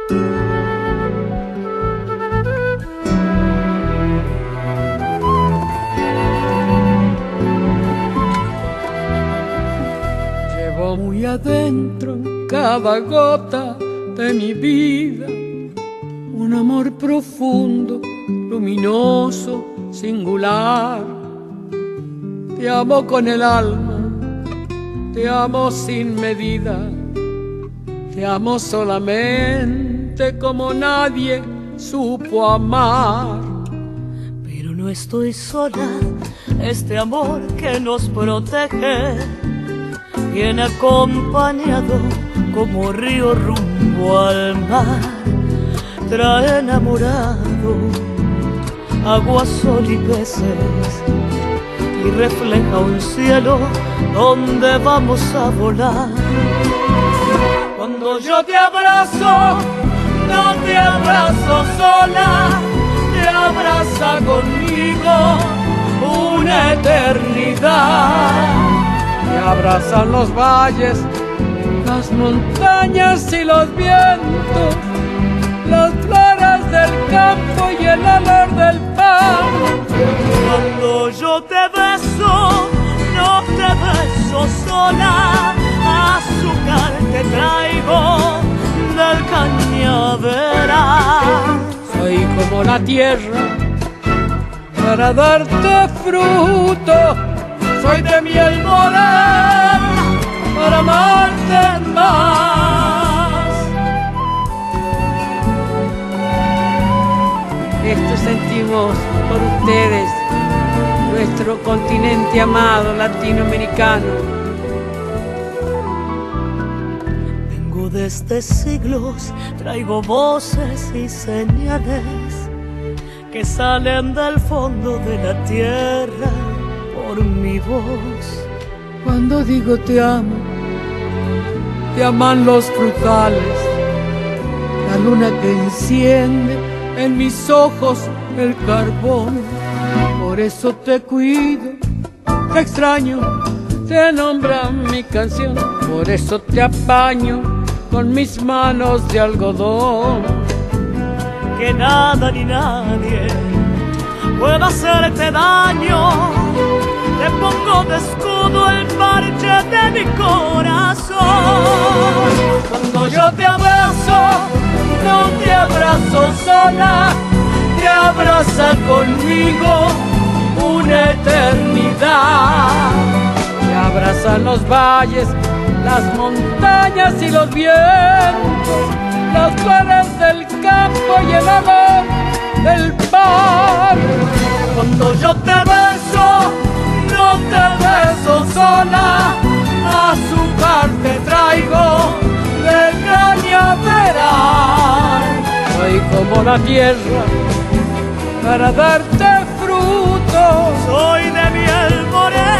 Llevo muy adentro en cada gota de mi vida un amor profundo, luminoso, singular. Te amo con el alma, te amo sin medida, te amo solamente como nadie supo amar. Pero no estoy sola, este amor que nos protege viene acompañado como río rumbo al mar. Trae enamorado agua, sol y peces y refleja un cielo donde vamos a volar. Cuando yo te abrazo, no te abrazo sola, te abraza conmigo una eternidad. Te abrazan los valles, las montañas y los vientos, las flores del campo y el olor del pan. Cuando yo te beso, no te beso sola, azúcar te traigo del cañaveral. Soy como la tierra para darte fruto, soy de miel morena para amarte más. Esto sentimos por ustedes, nuestro continente amado latinoamericano. Vengo desde siglos, traigo voces y señales que salen del fondo de la tierra por mi voz. Cuando digo te amo, te aman los frutales, la luna que enciende en mis ojos el carbón. Por eso te cuido, te extraño, te nombra mi canción. Por eso te apaño con mis manos de algodón. Que nada ni nadie pueda hacerte daño. Te pongo de escudo el parche de mi corazón. Cuando yo te abrazo, no te abrazo sola, te abraza conmigo una eternidad. Te abrazan los valles, las montañas y los vientos, las flores del campo y el olor del pan. Cuando yo te beso, no te beso sola, azúcar te traigo de cañaveral. Soy como la tierra para darte frutos, Soy de miel morena